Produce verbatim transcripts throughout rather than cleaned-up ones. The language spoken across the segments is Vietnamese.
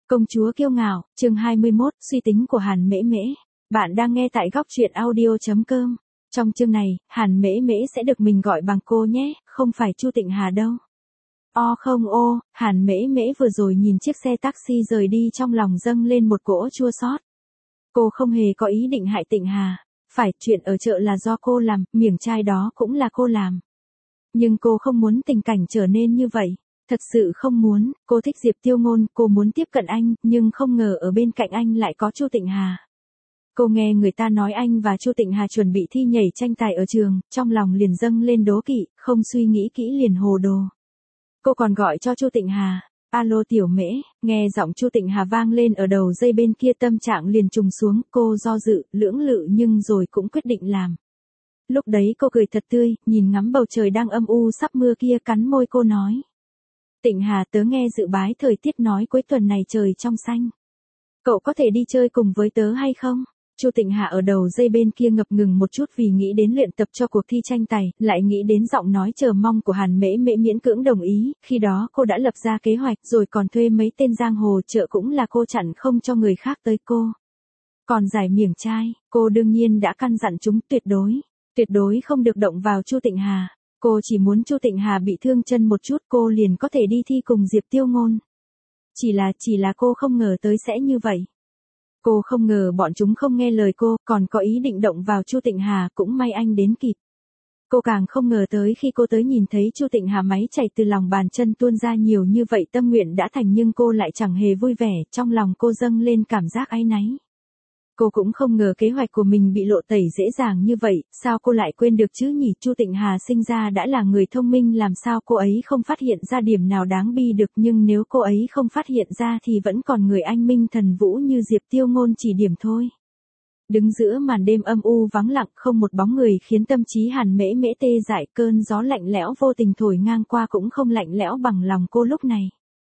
Công chúa kiêu ngạo, chương hai mươi mốt, suy tính của Hàn Mễ Mễ. Bạn đang nghe tại góc truyện audio chấm com. Trong chương này, Hàn Mễ Mễ sẽ được mình gọi bằng cô nhé, không phải Chu Tịnh Hà đâu. O không ô, Hàn Mễ Mễ vừa rồi nhìn chiếc xe taxi rời đi trong lòng dâng lên một cỗ chua xót. Cô không hề có ý định hại Tịnh Hà, phải, chuyện ở chợ là do cô làm, miếng chai đó cũng là cô làm. Nhưng cô không muốn tình cảnh trở nên như vậy. Thật sự không muốn, cô thích Diệp Tiêu Ngôn, cô muốn tiếp cận anh, nhưng không ngờ ở bên cạnh anh lại có Chu Tịnh Hà. Cô nghe người ta nói anh và Chu Tịnh Hà chuẩn bị thi nhảy tranh tài ở trường, trong lòng liền dâng lên đố kỵ, không suy nghĩ kỹ liền hồ đồ. Cô còn gọi cho Chu Tịnh Hà, alo Tiểu Mễ, nghe giọng Chu Tịnh Hà vang lên ở đầu dây bên kia, tâm trạng liền trùng xuống, cô do dự, lưỡng lự nhưng rồi cũng quyết định làm. Lúc đấy cô cười thật tươi, nhìn ngắm bầu trời đang âm u sắp mưa kia, cắn môi cô nói. Tịnh Hà, tớ nghe dự báo thời tiết nói cuối tuần này trời trong xanh. Cậu có thể đi chơi cùng với tớ hay không? Chu Tịnh Hà ở đầu dây bên kia ngập ngừng một chút vì nghĩ đến luyện tập cho cuộc thi tranh tài, lại nghĩ đến giọng nói chờ mong của Hàn Mễ Mễ miễn cưỡng đồng ý, khi đó cô đã lập ra kế hoạch rồi còn thuê mấy tên giang hồ chợ cũng là cô chặn không cho người khác tới cô. Còn giải miếng chai, cô đương nhiên đã căn dặn chúng tuyệt đối, tuyệt đối không được động vào Chu Tịnh Hà. Cô chỉ muốn Chu Tịnh Hà bị thương chân một chút cô liền có thể đi thi cùng Diệp Tiêu Ngôn. Chỉ là, chỉ là cô không ngờ tới sẽ như vậy. Cô không ngờ bọn chúng không nghe lời cô, còn có ý định động vào Chu Tịnh Hà, cũng may anh đến kịp. Cô càng không ngờ tới khi cô tới nhìn thấy Chu Tịnh Hà máy chảy từ lòng bàn chân tuôn ra nhiều như vậy, tâm nguyện đã thành nhưng cô lại chẳng hề vui vẻ, trong lòng cô dâng lên cảm giác áy náy. Cô cũng không ngờ kế hoạch của mình bị lộ tẩy dễ dàng như vậy, sao cô lại quên được chứ nhỉ? Chu Tịnh Hà sinh ra đã là người thông minh, làm sao cô ấy không phát hiện ra điểm nào đáng bi được, nhưng nếu cô ấy không phát hiện ra thì vẫn còn người anh minh thần vũ như Diệp Tiêu Ngôn chỉ điểm thôi. Đứng giữa màn đêm âm u vắng lặng không một bóng người khiến tâm trí Hàn Mễ Mễ tê dại, cơn gió lạnh lẽo vô tình thổi ngang qua cũng không lạnh lẽo bằng lòng cô lúc này.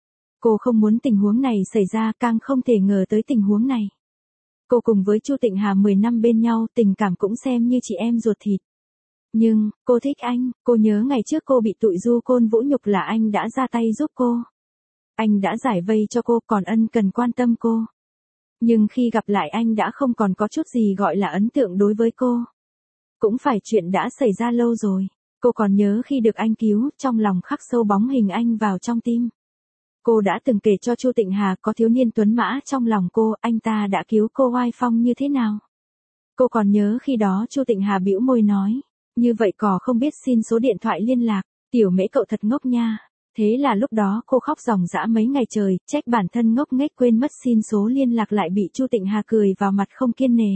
Cô không muốn tình huống này xảy ra, càng không thể ngờ tới tình huống này. Cô cùng với Chu Tịnh Hà mười năm bên nhau, tình cảm cũng xem như chị em ruột thịt. Nhưng, cô thích anh, cô nhớ ngày trước cô bị tụi du côn vũ nhục là anh đã ra tay giúp cô. Anh đã giải vây cho cô, còn ân cần quan tâm cô. Nhưng khi gặp lại anh đã không còn có chút gì gọi là ấn tượng đối với cô. Cũng phải chuyện đã xảy ra lâu rồi. Cô còn nhớ khi được anh cứu, trong lòng khắc sâu bóng hình anh vào trong tim. Cô đã từng kể cho Chu Tịnh Hà có thiếu niên tuấn mã trong lòng cô, anh ta đã cứu cô oai phong như thế nào. Cô còn nhớ khi đó Chu Tịnh Hà bĩu môi nói, như vậy cò không biết xin số điện thoại liên lạc, Tiểu Mễ cậu thật ngốc nha. Thế là lúc đó cô khóc ròng rã mấy ngày trời, trách bản thân ngốc nghếch quên mất xin số liên lạc, lại bị Chu Tịnh Hà cười vào mặt không kiêng nề.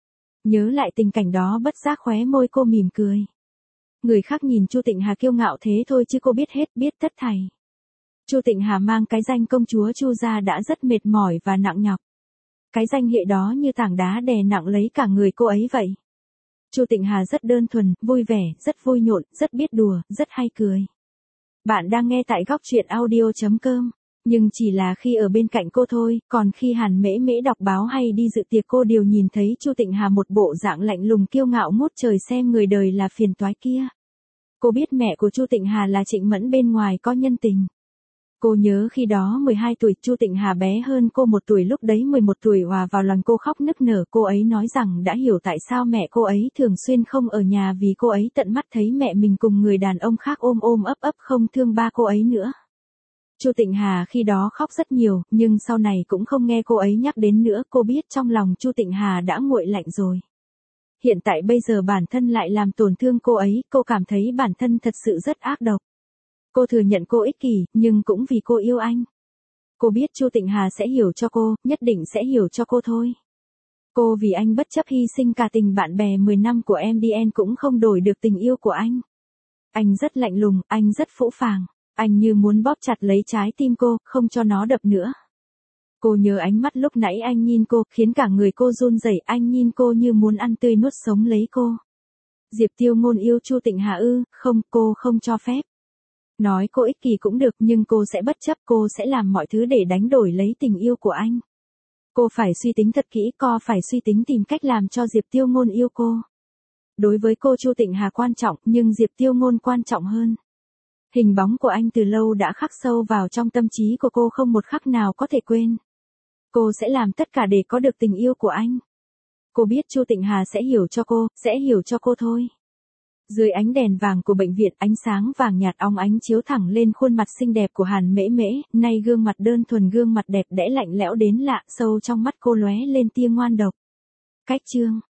Nhớ lại tình cảnh đó bất giác khóe môi cô mỉm cười. Người khác nhìn Chu Tịnh Hà kiêu ngạo thế thôi chứ cô biết hết, biết tất thảy. Chu Tịnh Hà mang cái danh công chúa Chu gia đã rất mệt mỏi và nặng nhọc. Cái danh hiệu đó như tảng đá đè nặng lấy cả người cô ấy vậy. Chu Tịnh Hà rất đơn thuần, vui vẻ, rất vui nhộn, rất biết đùa, rất hay cười. Bạn đang nghe tại góc truyện audio chấm com. Nhưng chỉ là khi ở bên cạnh cô thôi, còn khi Hàn Mễ Mễ đọc báo hay đi dự tiệc cô đều nhìn thấy Chu Tịnh Hà một bộ dạng lạnh lùng kiêu ngạo ngút trời xem người đời là phiền toái kia. Cô biết mẹ của Chu Tịnh Hà là Trịnh Mẫn, bên ngoài có nhân tình. Cô nhớ khi đó mười hai tuổi, Chu Tịnh Hà bé hơn cô một tuổi, lúc đấy mười một tuổi, hòa vào lòng cô khóc nức nở. Cô ấy nói rằng đã hiểu tại sao mẹ cô ấy thường xuyên không ở nhà, vì cô ấy tận mắt thấy mẹ mình cùng người đàn ông khác ôm ôm ấp ấp, không thương ba cô ấy nữa. Chu Tịnh Hà khi đó khóc rất nhiều, nhưng sau này cũng không nghe cô ấy nhắc đến nữa, cô biết trong lòng Chu Tịnh Hà đã nguội lạnh rồi. Hiện tại bây giờ bản thân lại làm tổn thương cô ấy, cô cảm thấy bản thân thật sự rất ác độc. Cô thừa nhận cô ích kỷ, nhưng cũng vì cô yêu anh. Cô biết Chu Tịnh Hà sẽ hiểu cho cô, nhất định sẽ hiểu cho cô thôi. Cô vì anh bất chấp hy sinh cả tình bạn bè mười năm của em đê en cũng không đổi được tình yêu của anh. Anh rất lạnh lùng, anh rất phũ phàng, anh như muốn bóp chặt lấy trái tim cô, không cho nó đập nữa. Cô nhớ ánh mắt lúc nãy anh nhìn cô, khiến cả người cô run rẩy, anh nhìn cô như muốn ăn tươi nuốt sống lấy cô. Diệp Tiêu Ngôn yêu Chu Tịnh Hà ư? Không, cô không cho phép. Nói cô ích kỷ cũng được, nhưng cô sẽ bất chấp, cô sẽ làm mọi thứ để đánh đổi lấy tình yêu của anh. Cô phải suy tính thật kỹ, cô phải suy tính tìm cách làm cho Diệp Tiêu Ngôn yêu cô. Đối với cô Chu Tịnh Hà quan trọng, nhưng Diệp Tiêu Ngôn quan trọng hơn. Hình bóng của anh từ lâu đã khắc sâu vào trong tâm trí của cô, không một khắc nào có thể quên. Cô sẽ làm tất cả để có được tình yêu của anh. Cô biết Chu Tịnh Hà sẽ hiểu cho cô, sẽ hiểu cho cô thôi. Dưới ánh đèn vàng của bệnh viện, ánh sáng vàng nhạt óng ánh chiếu thẳng lên khuôn mặt xinh đẹp của Hàn Mễ Mễ, nay gương mặt đơn thuần, gương mặt đẹp đẽ lạnh lẽo đến lạ, sâu trong mắt cô lóe lên tia ngoan độc. Cách chương